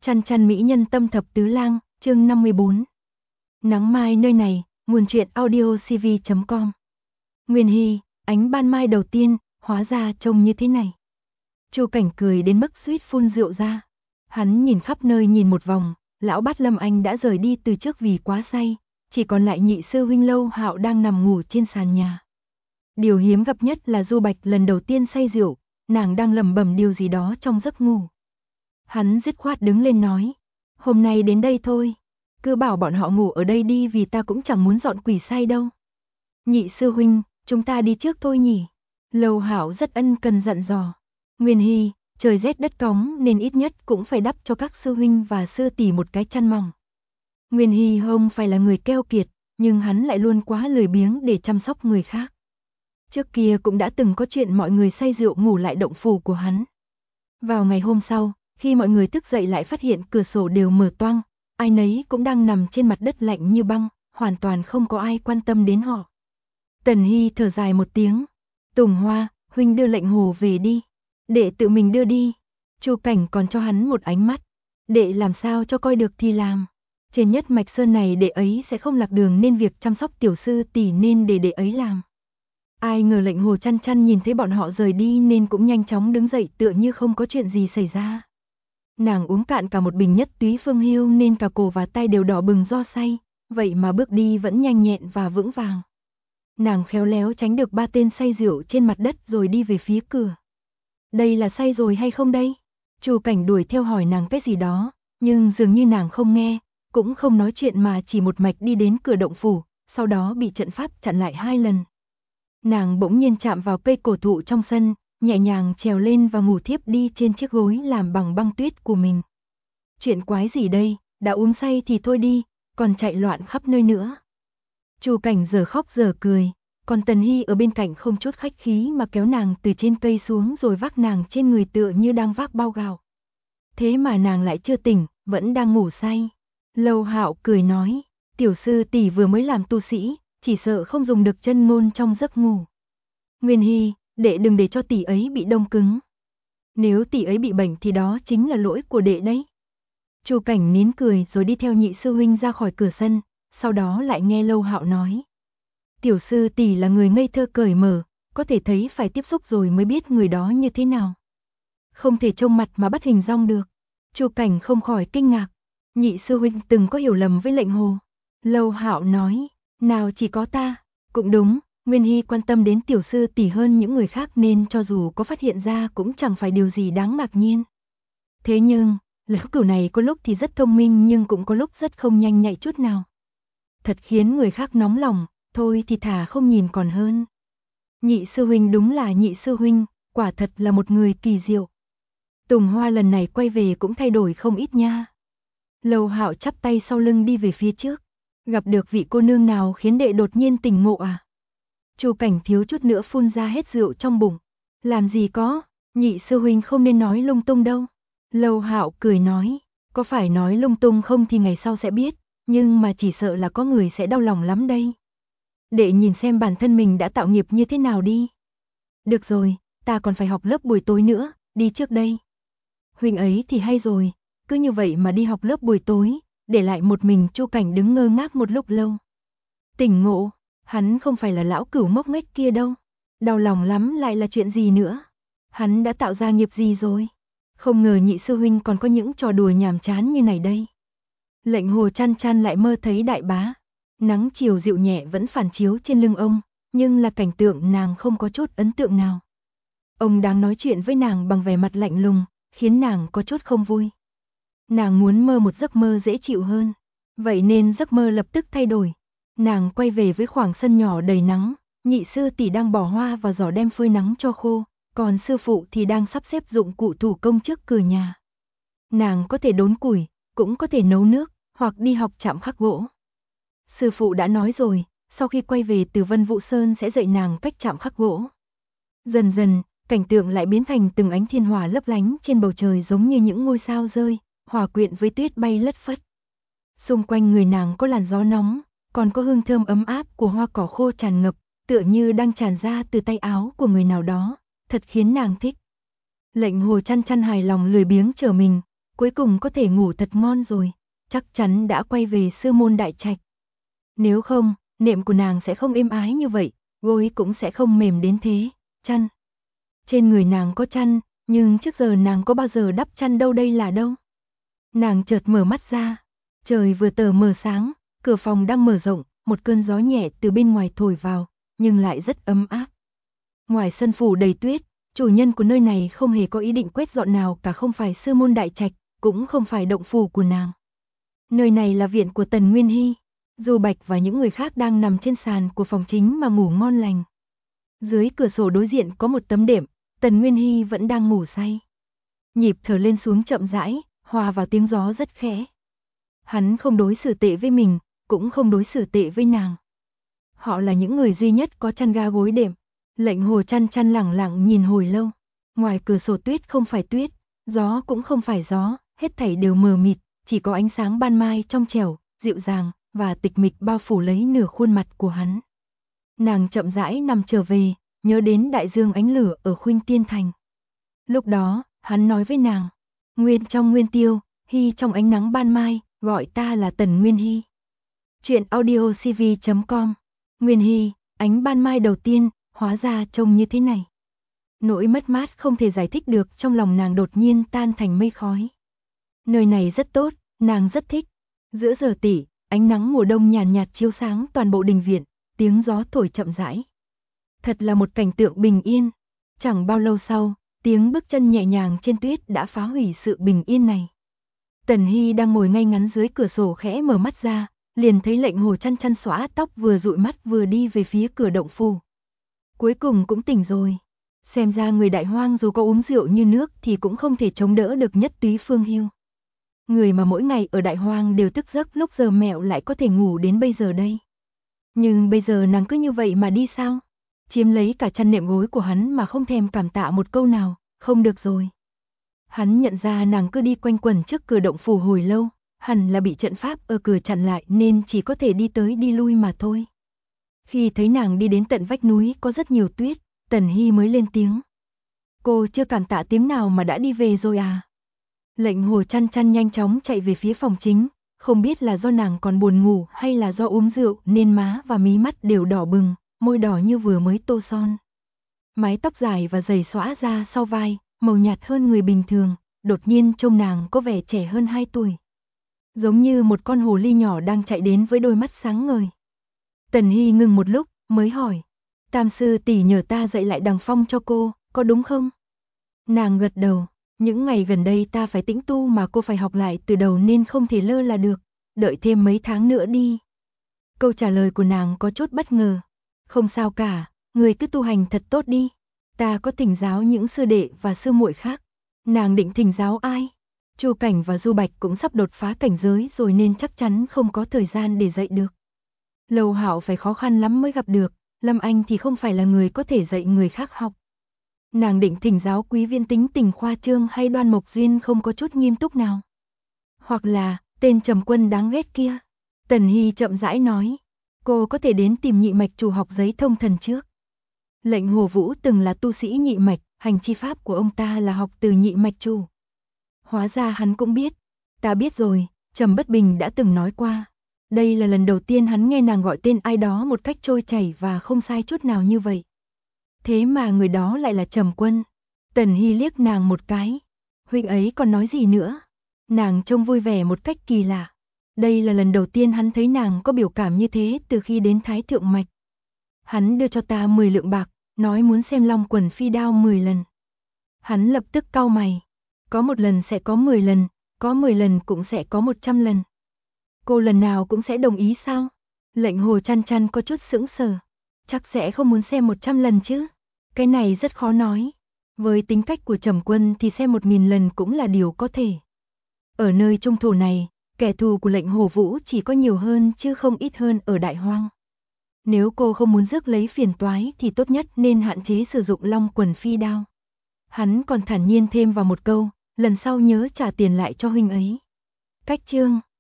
Chăn chăn mỹ nhân tâm thập tứ lang, chương 54. Nắng mai nơi này, nguồn truyện audio cv.com. Nguyên Hy, ánh ban mai đầu tiên, hóa ra trông như thế này. Chu Cảnh cười đến mức suýt phun rượu ra. Hắn nhìn khắp nơi nhìn một vòng, lão Bát Lâm Anh đã rời đi từ trước vì quá say, chỉ còn lại nhị sư huynh Lâu Hạo đang nằm ngủ trên sàn nhà. Điều hiếm gặp nhất là Du Bạch lần đầu tiên say rượu, nàng đang lẩm bẩm điều gì đó trong giấc ngủ. Hắn dứt khoát đứng lên nói, hôm nay đến đây thôi, cứ bảo bọn họ ngủ ở đây đi vì ta cũng chẳng muốn dọn quỷ say đâu. Nhị sư huynh, chúng ta đi trước thôi nhỉ? Lâu Hạo rất ân cần dặn dò. Nguyên Hy, trời rét đất cóng nên ít nhất cũng phải đắp cho các sư huynh và sư tỷ một cái chăn mỏng. Nguyên Hy không phải là người keo kiệt, nhưng hắn lại luôn quá lười biếng để chăm sóc người khác. Trước kia cũng đã từng có chuyện mọi người say rượu ngủ lại động phủ của hắn. Vào ngày hôm sau, khi mọi người thức dậy lại phát hiện cửa sổ đều mở toang, ai nấy cũng đang nằm trên mặt đất lạnh như băng, hoàn toàn không có ai quan tâm đến họ. Tần Hy thở dài một tiếng, Tùng Hoa, huynh đưa lệnh hồ về đi, đệ tự mình đưa đi. Chu Cảnh còn cho hắn một ánh mắt, đệ làm sao cho coi được thì làm. Trên nhất mạch sơn này đệ ấy sẽ không lạc đường nên việc chăm sóc tiểu sư tỷ nên để đệ ấy làm. Ai ngờ lệnh hồ chăn chăn nhìn thấy bọn họ rời đi nên cũng nhanh chóng đứng dậy tựa như không có chuyện gì xảy ra. Nàng uống cạn cả một bình nhất túy phương hưu nên cả cổ và tay đều đỏ bừng do say, vậy mà bước đi vẫn nhanh nhẹn và vững vàng. Nàng khéo léo tránh được ba tên say rượu trên mặt đất rồi đi về phía cửa. Đây là say rồi hay không đây? Chu Cảnh đuổi theo hỏi nàng cái gì đó, nhưng dường như nàng không nghe, cũng không nói chuyện mà chỉ một mạch đi đến cửa động phủ, sau đó bị trận pháp chặn lại 2 lần. Nàng bỗng nhiên chạm vào cây cổ thụ trong sân, nhẹ nhàng trèo lên và ngủ thiếp đi trên chiếc gối làm bằng băng tuyết của mình. Chuyện quái gì đây, đã uống say thì thôi đi, còn chạy loạn khắp nơi nữa. Chu Cảnh giờ khóc giờ cười, còn Tần Hy ở bên cạnh không chút khách khí mà kéo nàng từ trên cây xuống rồi vác nàng trên người tựa như đang vác bao gạo. Thế mà nàng lại chưa tỉnh, vẫn đang ngủ say. Lâu Hạo cười nói, tiểu sư tỷ vừa mới làm tu sĩ, chỉ sợ không dùng được chân ngôn trong giấc ngủ. Nguyên Hy, đệ đừng để cho tỷ ấy bị đông cứng. Nếu tỷ ấy bị bệnh thì đó chính là lỗi của đệ đấy. Chu Cảnh nín cười rồi đi theo nhị sư huynh ra khỏi cửa sân, sau đó lại nghe Lâu Hạo nói. Tiểu sư tỷ là người ngây thơ cởi mở, có thể thấy phải tiếp xúc rồi mới biết người đó như thế nào. Không thể trông mặt mà bắt hình dong được. Chu Cảnh không khỏi kinh ngạc. Nhị sư huynh từng có hiểu lầm với lệnh hồ. Lâu Hạo nói, nào chỉ có ta, cũng đúng, Nguyên Hy quan tâm đến tiểu sư tỷ hơn những người khác nên cho dù có phát hiện ra cũng chẳng phải điều gì đáng ngạc nhiên. Thế nhưng, Lữ Cửu này có lúc thì rất thông minh nhưng cũng có lúc rất không nhanh nhạy chút nào. Thật khiến người khác nóng lòng, thôi thì thà không nhìn còn hơn. Nhị sư huynh đúng là nhị sư huynh, quả thật là một người kỳ diệu. Tùng Hoa lần này quay về cũng thay đổi không ít nha. Lâu Hạo chắp tay sau lưng đi về phía trước. Gặp được vị cô nương nào khiến đệ đột nhiên tỉnh ngộ à? Chu Cảnh thiếu chút nữa phun ra hết rượu trong bụng. Làm gì có, nhị sư huynh không nên nói lung tung đâu. Lâu Hạo cười nói, có phải nói lung tung không thì ngày sau sẽ biết, nhưng mà chỉ sợ là có người sẽ đau lòng lắm đây. Đệ nhìn xem bản thân mình đã tạo nghiệp như thế nào đi. Được rồi, ta còn phải học lớp buổi tối nữa, đi trước đây. Huynh ấy thì hay rồi, cứ như vậy mà đi học lớp buổi tối, để lại một mình Chu Cảnh đứng ngơ ngác một lúc lâu. Tỉnh ngộ, hắn không phải là lão cửu ngốc nghếch kia đâu. Đau lòng lắm lại là chuyện gì nữa? Hắn đã tạo ra nghiệp gì rồi? Không ngờ nhị sư huynh còn có những trò đùa nhàm chán như này đây. Lệnh hồ chăn chăn lại mơ thấy đại bá. Nắng chiều dịu nhẹ vẫn phản chiếu trên lưng ông, nhưng là cảnh tượng nàng không có chút ấn tượng nào. Ông đang nói chuyện với nàng bằng vẻ mặt lạnh lùng, khiến nàng có chút không vui. Nàng muốn mơ một giấc mơ dễ chịu hơn, vậy nên giấc mơ lập tức thay đổi. Nàng quay về với khoảng sân nhỏ đầy nắng, nhị sư tỷ đang bỏ hoa vào giỏ đem phơi nắng cho khô, còn sư phụ thì đang sắp xếp dụng cụ thủ công trước cửa nhà. Nàng có thể đốn củi, cũng có thể nấu nước, hoặc đi học chạm khắc gỗ. Sư phụ đã nói rồi, sau khi quay về từ Vân Vũ Sơn sẽ dạy nàng cách chạm khắc gỗ. Dần dần, cảnh tượng lại biến thành từng ánh thiên hỏa lấp lánh trên bầu trời giống như những ngôi sao rơi, hòa quyện với tuyết bay lất phất. Xung quanh người nàng có làn gió nóng, còn có hương thơm ấm áp của hoa cỏ khô tràn ngập, tựa như đang tràn ra từ tay áo của người nào đó, thật khiến nàng thích. Lệnh hồ chăn chăn hài lòng lười biếng trở mình, cuối cùng có thể ngủ thật ngon rồi, chắc chắn đã quay về sư môn đại trạch. Nếu không, nệm của nàng sẽ không êm ái như vậy, gối cũng sẽ không mềm đến thế, chăn. Trên người nàng có chăn, nhưng trước giờ nàng có bao giờ đắp chăn đâu, đây là đâu. Nàng chợt mở mắt ra, trời vừa tờ mờ sáng, cửa phòng đang mở rộng, một cơn gió nhẹ từ bên ngoài thổi vào, nhưng lại rất ấm áp. Ngoài sân phủ đầy tuyết, chủ nhân của nơi này không hề có ý định quét dọn nào cả, không phải sư môn đại trạch, cũng không phải động phủ của nàng. Nơi này là viện của Tần Nguyên Hy. Du Bạch và những người khác đang nằm trên sàn của phòng chính mà ngủ ngon lành. Dưới cửa sổ đối diện có một tấm đệm, Tần Nguyên Hy vẫn đang ngủ say. Nhịp thở lên xuống chậm rãi, hòa vào tiếng gió rất khẽ. Hắn không đối xử tệ với mình, cũng không đối xử tệ với nàng. Họ là những người duy nhất có chăn ga gối đệm. Lệnh Hồ chăn chăn lẳng lặng nhìn hồi lâu. Ngoài cửa sổ tuyết không phải tuyết, gió cũng không phải gió, hết thảy đều mờ mịt, chỉ có ánh sáng ban mai trong trẻo, dịu dàng và tịch mịch bao phủ lấy nửa khuôn mặt của hắn. Nàng chậm rãi nằm trở về, nhớ đến đại dương ánh lửa ở Khuynh Tiên Thành. Lúc đó, hắn nói với nàng, Nguyên trong Nguyên Tiêu, Hy trong ánh nắng ban mai, gọi ta là Tần Nguyên Hy. Chuyện audiocv.com. Nguyên Hy, ánh ban mai đầu tiên, hóa ra trông như thế này. Nỗi mất mát không thể giải thích được trong lòng nàng đột nhiên tan thành mây khói. Nơi này rất tốt, nàng rất thích. Giữa giờ tỉ, ánh nắng mùa đông nhàn nhạt chiếu sáng toàn bộ đình viện, tiếng gió thổi chậm rãi. Thật là một cảnh tượng bình yên. Chẳng bao lâu sau, tiếng bước chân nhẹ nhàng trên tuyết đã phá hủy sự bình yên này. Tần Hy đang ngồi ngay ngắn dưới cửa sổ khẽ mở mắt ra, liền thấy Lệnh Hồ chăn chăn xõa tóc vừa dụi mắt vừa đi về phía cửa động phủ. Cuối cùng cũng tỉnh rồi. Xem ra người Đại Hoang dù có uống rượu như nước thì cũng không thể chống đỡ được Nhất Túy Phương Hưu. Người mà mỗi ngày ở Đại Hoang đều thức giấc lúc giờ mẹo lại có thể ngủ đến bây giờ đây. Nhưng bây giờ nàng cứ như vậy mà đi sao? Chiếm lấy cả chăn nệm gối của hắn mà không thèm cảm tạ một câu nào, không được rồi. Hắn nhận ra nàng cứ đi quanh quẩn trước cửa động phủ hồi lâu, hẳn là bị trận pháp ở cửa chặn lại nên chỉ có thể đi tới đi lui mà thôi. Khi thấy nàng đi đến tận vách núi có rất nhiều tuyết, Tần Hy mới lên tiếng. Cô chưa cảm tạ tiếng nào mà đã đi về rồi à? Lệnh Hồ chăn chăn nhanh chóng chạy về phía phòng chính, không biết là do nàng còn buồn ngủ hay là do uống rượu nên má và mí mắt đều đỏ bừng, môi đỏ như vừa mới tô son. Mái tóc dài và dày xõa ra sau vai, màu nhạt hơn người bình thường, đột nhiên trông nàng có vẻ trẻ hơn 2 tuổi. Giống như một con hồ ly nhỏ đang chạy đến với đôi mắt sáng ngời. Tần Hy ngừng một lúc, mới hỏi. Tam sư tỷ nhờ ta dạy lại đằng phong cho cô, có đúng không? Nàng gật đầu. Những ngày gần đây ta phải tĩnh tu mà cô phải học lại từ đầu nên không thể lơ là được. Đợi thêm mấy tháng nữa đi. Câu trả lời của nàng có chút bất ngờ. Không sao cả, người cứ tu hành thật tốt đi. Ta có thỉnh giáo những sư đệ và sư muội khác. Nàng định thỉnh giáo ai? Chu Cảnh và Du Bạch cũng sắp đột phá cảnh giới rồi nên chắc chắn không có thời gian để dạy được. Lầu Hạo phải khó khăn lắm mới gặp được, Lâm Anh thì không phải là người có thể dạy người khác học. Nàng định thỉnh giáo Quý Viên tính tình khoa trương hay Đoan Mộc Duyên không có chút nghiêm túc nào. Hoặc là, tên Trầm Quân đáng ghét kia. Tần Hy chậm rãi nói, cô có thể đến tìm Nhị Mạch chủ học giấy thông thần trước. Lệnh Hồ Vũ từng là tu sĩ Nhị Mạch, hành chi pháp của ông ta là học từ Nhị Mạch chủ. Hóa ra hắn cũng biết. Ta biết rồi, Trầm Bất Bình đã từng nói qua. Đây là lần đầu tiên hắn nghe nàng gọi tên ai đó một cách trôi chảy và không sai chút nào như vậy. Thế mà người đó lại là Trầm Quân. Tần Hy liếc nàng một cái. Huynh ấy còn nói gì nữa? Nàng trông vui vẻ một cách kỳ lạ. Đây là lần đầu tiên hắn thấy nàng có biểu cảm như thế từ khi đến Thái Thượng Mạch. Hắn đưa cho ta 10 lượng bạc, nói muốn xem Long Quần Phi Đao 10 lần. Hắn lập tức cau mày. Có một lần sẽ có 10 lần, có 10 lần cũng sẽ có 100 lần. Cô lần nào cũng sẽ đồng ý sao? Lệnh Hồ chăn chăn có chút sững sờ. Chắc sẽ không muốn xem 100 lần chứ. Cái này rất khó nói. Với tính cách của Trầm Quân thì xem 1000 lần cũng là điều có thể. Ở nơi trung thổ này, kẻ thù của Lệnh Hồ Vũ chỉ có nhiều hơn chứ không ít hơn ở Đại Hoang. Nếu cô không muốn rước lấy phiền toái thì tốt nhất nên hạn chế sử dụng Long Quần Phi Đao. Hắn còn thản nhiên thêm vào một câu, lần sau nhớ trả tiền lại cho huynh ấy. Cách chương